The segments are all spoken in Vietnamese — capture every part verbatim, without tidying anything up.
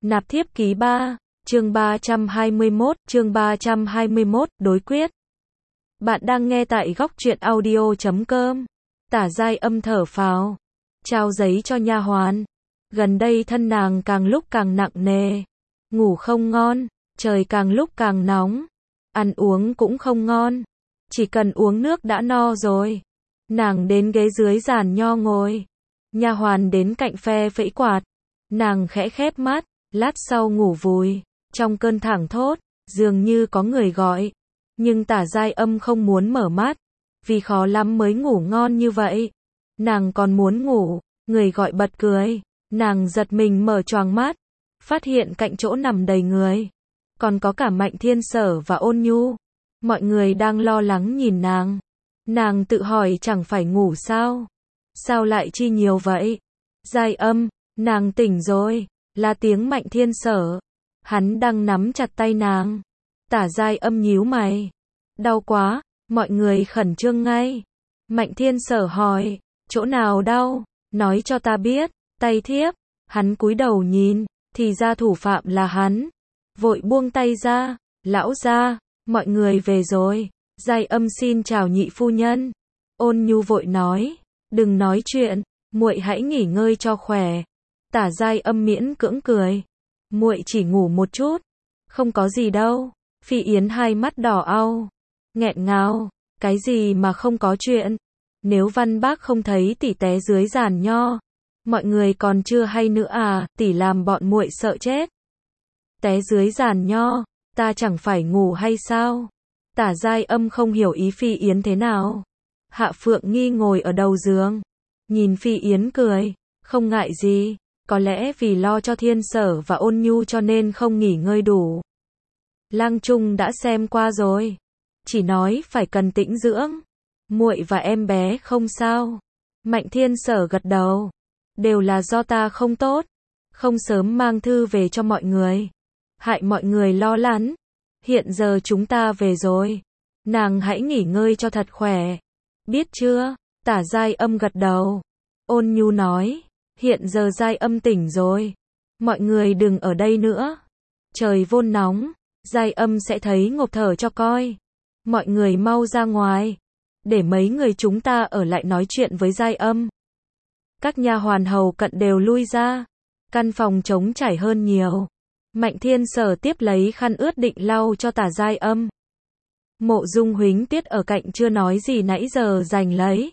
Nạp thiếp ký ba, chương ba trăm hai mươi mốt, chương ba trăm hai mươi mốt, đối quyết. Bạn đang nghe tại góc truyện audio chấm com. Tả Giai Âm thở phào, trao giấy cho nha hoàn. Gần đây thân nàng càng lúc càng nặng nề, ngủ không ngon, trời càng lúc càng nóng, ăn uống cũng không ngon, chỉ cần uống nước đã no rồi. Nàng đến ghế dưới giàn nho ngồi, nha hoàn đến cạnh phe phẩy quạt, nàng khẽ khép mắt, lát sau ngủ vùi, trong cơn thảng thốt, dường như có người gọi, nhưng Tả Giai Âm không muốn mở mắt, vì khó lắm mới ngủ ngon như vậy. Nàng còn muốn ngủ, người gọi bật cười, nàng giật mình mở choàng mắt, phát hiện cạnh chỗ nằm đầy người, còn có cả Mạnh Thiên Sở và Ôn Nhu. Mọi người đang lo lắng nhìn nàng. Nàng tự hỏi chẳng phải ngủ sao? Sao lại chi nhiều vậy? Giai Âm, nàng tỉnh rồi, là tiếng Mạnh Thiên Sở. Hắn đang nắm chặt tay nàng. Tả Giai Âm nhíu mày. Đau quá, mọi người khẩn trương ngay. Mạnh Thiên Sở hỏi, chỗ nào đau? Nói cho ta biết, tay thiếp. Hắn cúi đầu nhìn, thì ra thủ phạm là hắn. Vội buông tay ra, lão gia, mọi người về rồi. Giai Âm xin chào nhị phu nhân. Ôn Nhu vội nói, đừng nói chuyện, muội hãy nghỉ ngơi cho khỏe. Tả Giai Âm miễn cưỡng cười, muội chỉ ngủ một chút, không có gì đâu. Phi Yến hai mắt đỏ au, nghẹn ngào, cái gì mà không có chuyện? Nếu Văn Bác không thấy tỷ té dưới giàn nho, mọi người còn chưa hay nữa à? Tỷ làm bọn muội sợ chết. Té dưới giàn nho, ta chẳng phải ngủ hay sao? Tả Giai Âm không hiểu ý Phi Yến thế nào. Hạ Phượng Nghi ngồi ở đầu giường, nhìn Phi Yến cười, không ngại gì, có lẽ vì lo cho Thiên Sở và Ôn Nhu cho nên không nghỉ ngơi đủ. Lang Trung đã xem qua rồi, chỉ nói phải cần tĩnh dưỡng. Muội và em bé không sao. Mạnh Thiên Sở gật đầu, đều là do ta không tốt, không sớm mang thư về cho mọi người, hại mọi người lo lắng. Hiện giờ chúng ta về rồi, nàng hãy nghỉ ngơi cho thật khỏe, biết chưa? Tả Giai Âm gật đầu. Ôn Nhu nói, hiện giờ Giai Âm tỉnh rồi, mọi người đừng ở đây nữa, trời vốn nóng, Giai Âm sẽ thấy ngộp thở cho coi. Mọi người mau ra ngoài, để mấy người chúng ta ở lại nói chuyện với Giai Âm. Các nha hoàn hầu cận đều lui ra, căn phòng trống trải hơn nhiều. Mạnh Thiên Sở tiếp lấy khăn ướt định lau cho Tả Giai Âm. Mộ Dung Huỳnh Tiết ở cạnh chưa nói gì nãy giờ giành lấy.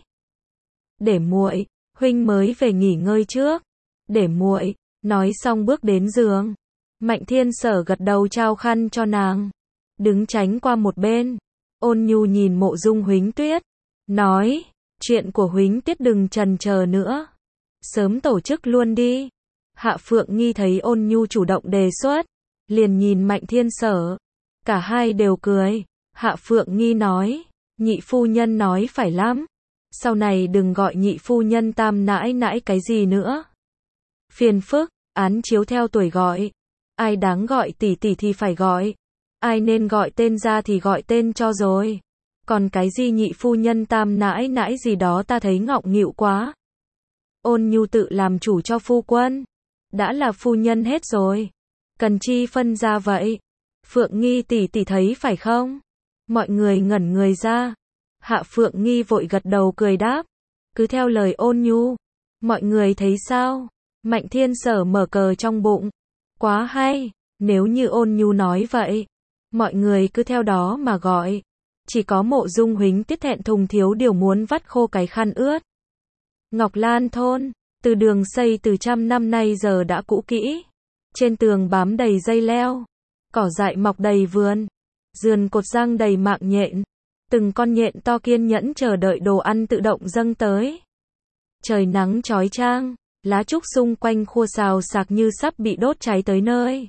Để muội, huynh mới về nghỉ ngơi trước. Để muội, nói xong bước đến giường. Mạnh Thiên Sở gật đầu trao khăn cho nàng, đứng tránh qua một bên. Ôn Nhu nhìn Mộ Dung Huỳnh Tuyết, nói, chuyện của Huỳnh Tiết đừng chần chờ nữa, sớm tổ chức luôn đi. Hạ Phượng Nghi thấy Ôn Nhu chủ động đề xuất, liền nhìn Mạnh Thiên Sở, cả hai đều cười. Hạ Phượng Nghi nói, nhị phu nhân nói phải lắm, sau này đừng gọi nhị phu nhân tam nãi nãi cái gì nữa, phiền phức. Án chiếu theo tuổi gọi, ai đáng gọi tỷ tỷ thì phải gọi, ai nên gọi tên ra thì gọi tên cho rồi, còn cái gì nhị phu nhân tam nãi nãi gì đó ta thấy ngọng nghịu quá. Ôn Nhu tự làm chủ cho phu quân, đã là phu nhân hết rồi, cần chi phân ra vậy? Phượng Nghi tỷ tỷ thấy phải không? Mọi người ngẩn người ra. Hạ Phượng Nghi vội gật đầu cười đáp, cứ theo lời Ôn Nhu. Mọi người thấy sao? Mạnh Thiên Sở mở cờ trong bụng, quá hay, nếu như Ôn Nhu nói vậy, mọi người cứ theo đó mà gọi. Chỉ có Mộ Dung Huỳnh Tiết thẹn thùng thiếu điều muốn vắt khô cái khăn ướt. Ngọc Lan thôn, từ đường xây từ trăm năm nay giờ đã cũ kỹ, trên tường bám đầy dây leo, cỏ dại mọc đầy vườn, giườn cột răng đầy mạng nhện, từng con nhện to kiên nhẫn chờ đợi đồ ăn tự động dâng tới. Trời nắng chói chang, lá trúc xung quanh khua xào xạc như sắp bị đốt cháy tới nơi.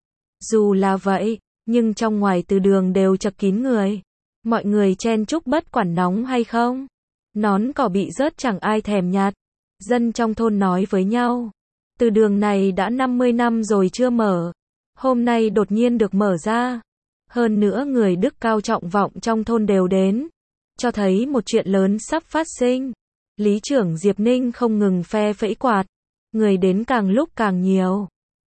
Dù là vậy, nhưng trong ngoài từ đường đều chật kín người, mọi người chen chúc bất quản nóng hay không. Nón cỏ bị rớt chẳng ai thèm nhặt. Dân trong thôn nói với nhau, từ đường này đã năm mươi năm rồi chưa mở, hôm nay đột nhiên được mở ra. Hơn nữa người đức cao trọng vọng trong thôn đều đến, cho thấy một chuyện lớn sắp phát sinh. Lý trưởng Diệp Ninh không ngừng phe phẩy quạt, người đến càng lúc càng nhiều.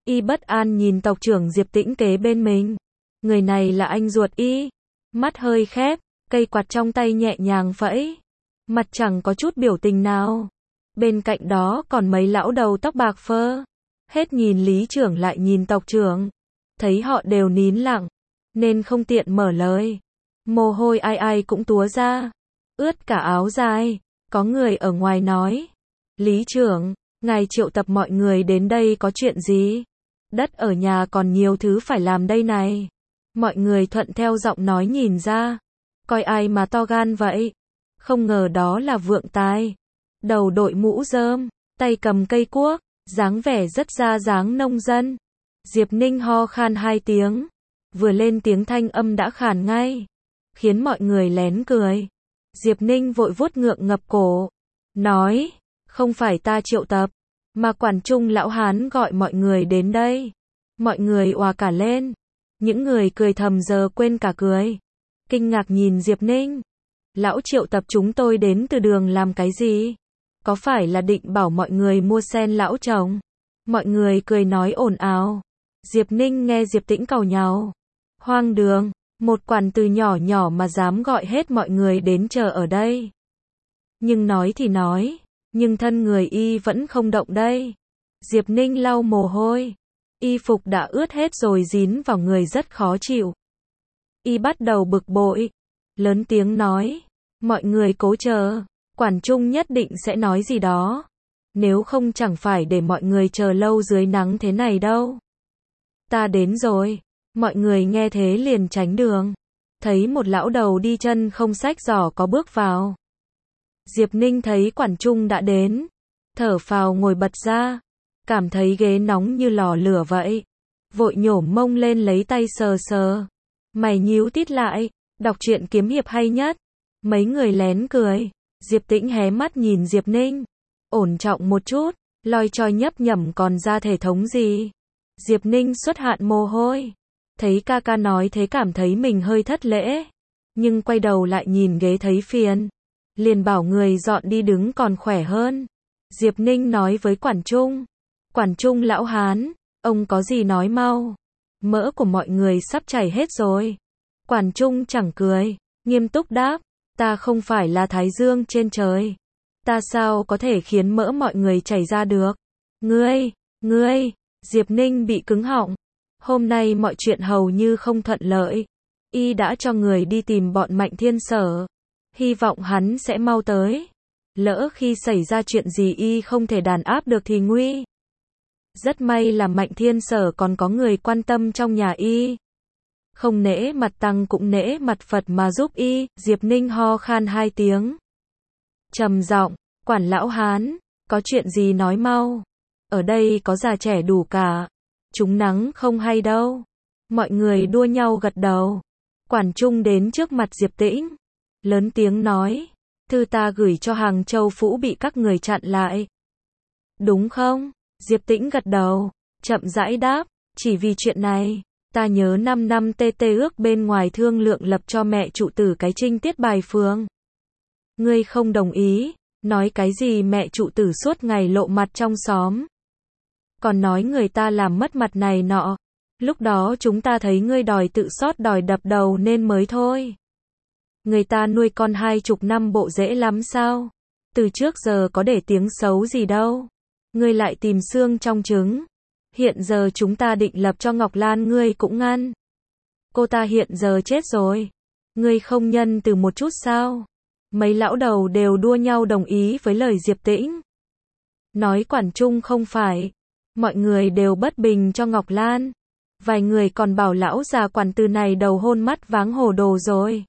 Y bất an nhìn tộc trưởng Diệp Tĩnh kế bên mình. Người này là anh ruột Y. Mắt hơi khép, cây quạt trong tay nhẹ nhàng vẫy. Mặt chẳng có chút biểu tình nào. Bên cạnh đó còn mấy lão đầu tóc bạc phơ. Hết nhìn lý trưởng lại nhìn tộc trưởng. Thấy họ đều nín lặng, nên không tiện mở lời. Mồ hôi ai ai cũng túa ra. Ướt cả áo dài. Có người ở ngoài nói. Lý trưởng, ngài triệu tập mọi người đến đây có chuyện gì? Đất ở nhà còn nhiều thứ phải làm đây này. Mọi người thuận theo giọng nói nhìn ra. Coi ai mà to gan vậy? Không ngờ đó là Vượng Tài. Đầu đội mũ rơm, tay cầm cây cuốc, dáng vẻ rất ra dáng nông dân. Diệp Ninh ho khan hai tiếng. Vừa lên tiếng thanh âm đã khàn ngay. Khiến mọi người lén cười. Diệp Ninh vội vuốt ngượng ngập cổ. Nói, không phải ta triệu tập, mà quản trung lão hán gọi mọi người đến đây. Mọi người òa cả lên. Những người cười thầm giờ quên cả cười. Kinh ngạc nhìn Diệp Ninh. Lão triệu tập chúng tôi đến từ đường làm cái gì? Có phải là định bảo mọi người mua sen lão trồng? Mọi người cười nói ồn ào. Diệp Ninh nghe Diệp Tĩnh càu nhàu. Hoang đường, một quản từ nhỏ nhỏ mà dám gọi hết mọi người đến chờ ở đây. Nhưng nói thì nói, nhưng thân người Y vẫn không động đây. Diệp Ninh lau mồ hôi. Y phục đã ướt hết rồi dính vào người rất khó chịu. Y bắt đầu bực bội. Lớn tiếng nói. Mọi người cố chờ. Quản trung nhất định sẽ nói gì đó. Nếu không chẳng phải để mọi người chờ lâu dưới nắng thế này đâu. Ta đến rồi. Mọi người nghe thế liền tránh đường. Thấy một lão đầu đi chân không xách giỏ có bước vào. Diệp Ninh thấy quản trung đã đến. Thở phào ngồi bật ra. Cảm thấy ghế nóng như lò lửa vậy. Vội nhổm mông lên lấy tay sờ sờ. Mày nhíu tít lại. Đọc truyện kiếm hiệp hay nhất. Mấy người lén cười. Diệp Tĩnh hé mắt nhìn Diệp Ninh. Ổn trọng một chút. Loi choi nhấp nhẩm còn ra thể thống gì. Diệp Ninh xuất hạn mồ hôi. Thấy ca ca nói thế cảm thấy mình hơi thất lễ. Nhưng quay đầu lại nhìn ghế thấy phiền. Liền bảo người dọn đi đứng còn khỏe hơn. Diệp Ninh nói với quản trung. Quản trung lão hán, ông có gì nói mau. Mỡ của mọi người sắp chảy hết rồi. Quản trung chẳng cười, nghiêm túc đáp. Ta không phải là thái dương trên trời. Ta sao có thể khiến mỡ mọi người chảy ra được. Ngươi, ngươi, Diệp Ninh bị cứng họng. Hôm nay mọi chuyện hầu như không thuận lợi. Y đã cho người đi tìm bọn Mạnh Thiên Sở. Hy vọng hắn sẽ mau tới. Lỡ khi xảy ra chuyện gì Y không thể đàn áp được thì nguy. Rất may là Mạnh Thiên Sở còn có người quan tâm trong nhà Y. Không nể mặt Tăng cũng nể mặt Phật mà giúp Y. Diệp Ninh ho khan hai tiếng. Trầm giọng, quản lão hán, có chuyện gì nói mau. Ở đây có già trẻ đủ cả. Chúng nắng không hay đâu. Mọi người đua nhau gật đầu. Quản trung đến trước mặt Diệp Tĩnh. Lớn tiếng nói. Thư ta gửi cho Hàng Châu Phủ bị các người chặn lại. Đúng không? Diệp Tĩnh gật đầu. Chậm rãi đáp. Chỉ vì chuyện này. Ta nhớ năm năm tê tê ước bên ngoài thương lượng lập cho mẹ trụ tử cái trinh tiết bài phường. Ngươi không đồng ý. Nói cái gì mẹ trụ tử suốt ngày lộ mặt trong xóm. Còn nói người ta làm mất mặt này nọ. Lúc đó chúng ta thấy ngươi đòi tự sót đòi đập đầu nên mới thôi. Người ta nuôi con hai chục năm bộ dễ lắm sao? Từ trước giờ có để tiếng xấu gì đâu. Ngươi lại tìm xương trong trứng. Hiện giờ chúng ta định lập cho Ngọc Lan ngươi cũng ngăn. Cô ta hiện giờ chết rồi. Ngươi không nhân từ một chút sao? Mấy lão đầu đều đua nhau đồng ý với lời Diệp Tĩnh. Nói quản trung không phải. Mọi người đều bất bình cho Ngọc Lan. Vài người còn bảo lão già quản từ này đầu hôn mắt váng hồ đồ rồi.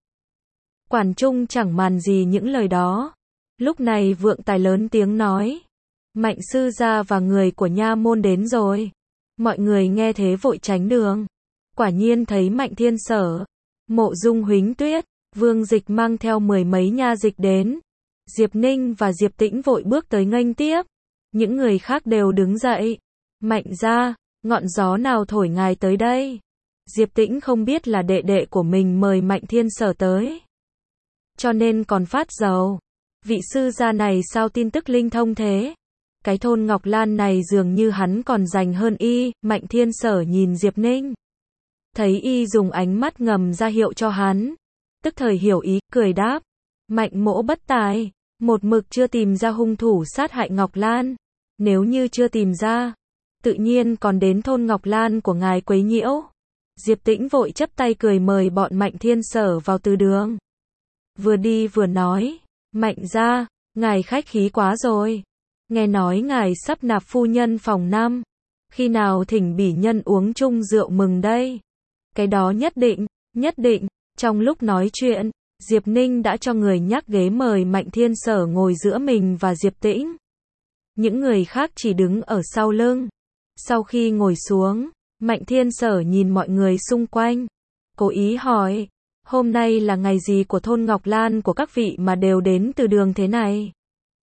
Quản trung chẳng màn gì những lời đó. Lúc này Vượng Tài lớn tiếng nói. Mạnh sư gia và người của nha môn đến rồi. Mọi người nghe thế vội tránh đường. Quả nhiên thấy Mạnh Thiên Sở, Mộ Dung Huính Tuyết, Vương Dịch mang theo mười mấy nha dịch đến. Diệp Ninh và Diệp Tĩnh vội bước tới nghênh tiếp. Những người khác đều đứng dậy. Mạnh gia, ngọn gió nào thổi ngài tới đây? Diệp Tĩnh không biết là đệ đệ của mình mời Mạnh Thiên Sở tới. Cho nên còn phát dầu. Vị sư gia này sao tin tức linh thông thế? Cái thôn Ngọc Lan này dường như hắn còn dành hơn y, Mạnh Thiên Sở nhìn Diệp Ninh. Thấy y dùng ánh mắt ngầm ra hiệu cho hắn. Tức thời hiểu ý, cười đáp. Mạnh mỗ bất tài, một mực chưa tìm ra hung thủ sát hại Ngọc Lan. Nếu như chưa tìm ra, tự nhiên còn đến thôn Ngọc Lan của ngài quấy nhiễu. Diệp Tĩnh vội chắp tay cười mời bọn Mạnh Thiên Sở vào từ đường. Vừa đi vừa nói, Mạnh gia, ngài khách khí quá rồi. Nghe nói ngài sắp nạp phu nhân phòng năm. Khi nào thỉnh bỉ nhân uống chung rượu mừng đây? Cái đó nhất định, nhất định. Trong lúc nói chuyện, Diệp Ninh đã cho người nhắc ghế mời Mạnh Thiên Sở ngồi giữa mình và Diệp Tĩnh. Những người khác chỉ đứng ở sau lưng. Sau khi ngồi xuống, Mạnh Thiên Sở nhìn mọi người xung quanh. Cố ý hỏi, hôm nay là ngày gì của thôn Ngọc Lan của các vị mà đều đến từ đường thế này?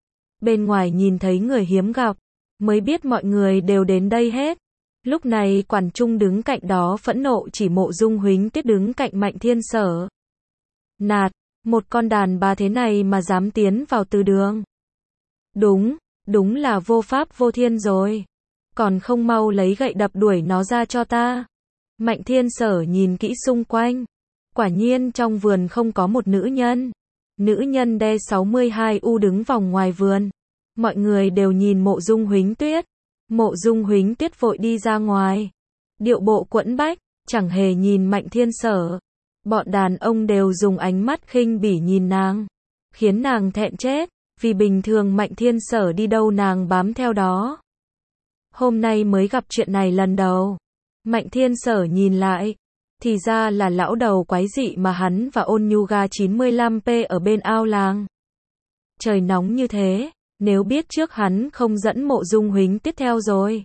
Bên ngoài nhìn thấy người hiếm gặp, mới biết mọi người đều đến đây hết. Lúc này quản trung đứng cạnh đó phẫn nộ chỉ Mộ Dung Huỳnh Tuyết đứng cạnh Mạnh Thiên Sở. Nạt, một con đàn bà thế này mà dám tiến vào từ đường. Đúng, đúng là vô pháp vô thiên rồi. Còn không mau lấy gậy đập đuổi nó ra cho ta. Mạnh Thiên Sở nhìn kỹ xung quanh. Quả nhiên trong vườn không có một nữ nhân. Nữ nhân đê sáu mươi hai U đứng vòng ngoài vườn. Mọi người đều nhìn Mộ Dung Huỳnh Tuyết. Mộ Dung Huỳnh Tuyết vội đi ra ngoài. Điệu bộ quẫn bách, chẳng hề nhìn Mạnh Thiên Sở. Bọn đàn ông đều dùng ánh mắt khinh bỉ nhìn nàng. Khiến nàng thẹn chết, vì bình thường Mạnh Thiên Sở đi đâu nàng bám theo đó. Hôm nay mới gặp chuyện này lần đầu. Mạnh Thiên Sở nhìn lại. Thì ra là lão đầu quái dị mà hắn và Ôn Nhu Ga chín mươi lăm P ở bên ao làng. Trời nóng như thế, nếu biết trước hắn không dẫn Mộ Dung Huỳnh tiếp theo rồi.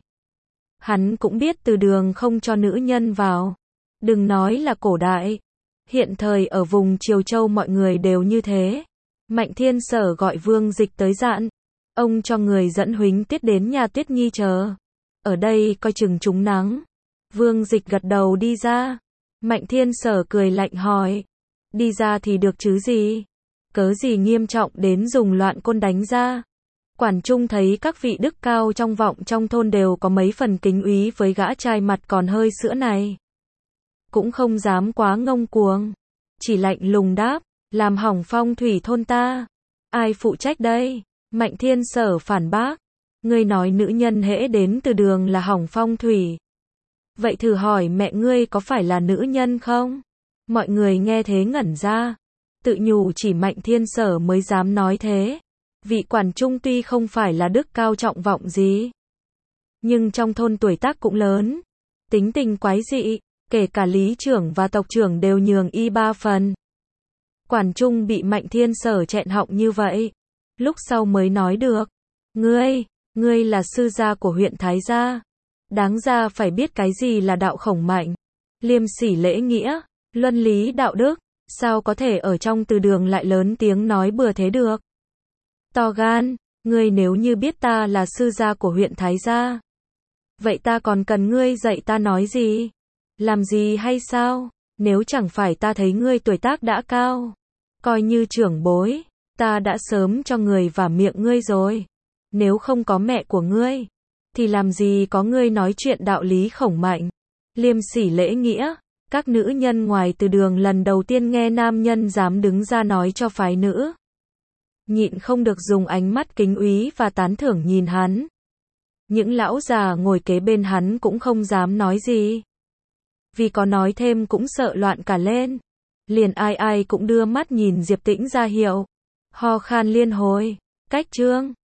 Hắn cũng biết từ đường không cho nữ nhân vào. Đừng nói là cổ đại. Hiện thời ở vùng Triều Châu mọi người đều như thế. Mạnh Thiên Sở gọi Vương Dịch tới dặn. Ông cho người dẫn Huỳnh Tiết đến nhà Tuyết Nhi chờ. Ở đây coi chừng trúng nắng. Vương Dịch gật đầu đi ra. Mạnh Thiên Sở cười lạnh hỏi. Đi ra thì được chứ gì? Cớ gì nghiêm trọng đến dùng loạn côn đánh ra? Quản trung thấy các vị đức cao trong vọng trong thôn đều có mấy phần kính úy với gã trai mặt còn hơi sữa này. Cũng không dám quá ngông cuồng. Chỉ lạnh lùng đáp, làm hỏng phong thủy thôn ta. Ai phụ trách đây? Mạnh Thiên Sở phản bác. Ngươi nói nữ nhân hễ đến từ đường là hỏng phong thủy. Vậy thử hỏi mẹ ngươi có phải là nữ nhân không? Mọi người nghe thế ngẩn ra. Tự nhủ chỉ Mạnh Thiên Sở mới dám nói thế. Vị quản trung tuy không phải là đức cao trọng vọng gì. Nhưng trong thôn tuổi tác cũng lớn. Tính tình quái dị. Kể cả lý trưởng và tộc trưởng đều nhường y ba phần. Quản trung bị Mạnh Thiên Sở chẹn họng như vậy. Lúc sau mới nói được. Ngươi, ngươi là sư gia của huyện Thái Gia. Đáng ra phải biết cái gì là đạo khổng mạnh. Liêm sỉ lễ nghĩa, luân lý đạo đức. Sao có thể ở trong từ đường lại lớn tiếng nói bừa thế được? To gan, ngươi nếu như biết ta là sư gia của huyện Thái Gia. Vậy ta còn cần ngươi dạy ta nói gì? Làm gì hay sao? Nếu chẳng phải ta thấy ngươi tuổi tác đã cao. Coi như trưởng bối, ta đã sớm cho người vả miệng ngươi rồi. Nếu không có mẹ của ngươi, thì làm gì có ngươi nói chuyện đạo lý khổng mạnh. Liêm sỉ lễ nghĩa, các nữ nhân ngoài từ đường lần đầu tiên nghe nam nhân dám đứng ra nói cho phái nữ. Nhịn không được dùng ánh mắt kính úy và tán thưởng nhìn hắn. Những lão già ngồi kế bên hắn cũng không dám nói gì. Vì có nói thêm cũng sợ loạn cả lên. Liền ai ai cũng đưa mắt nhìn Diệp Tĩnh ra hiệu. Ho khan liên hồi. Cách chương.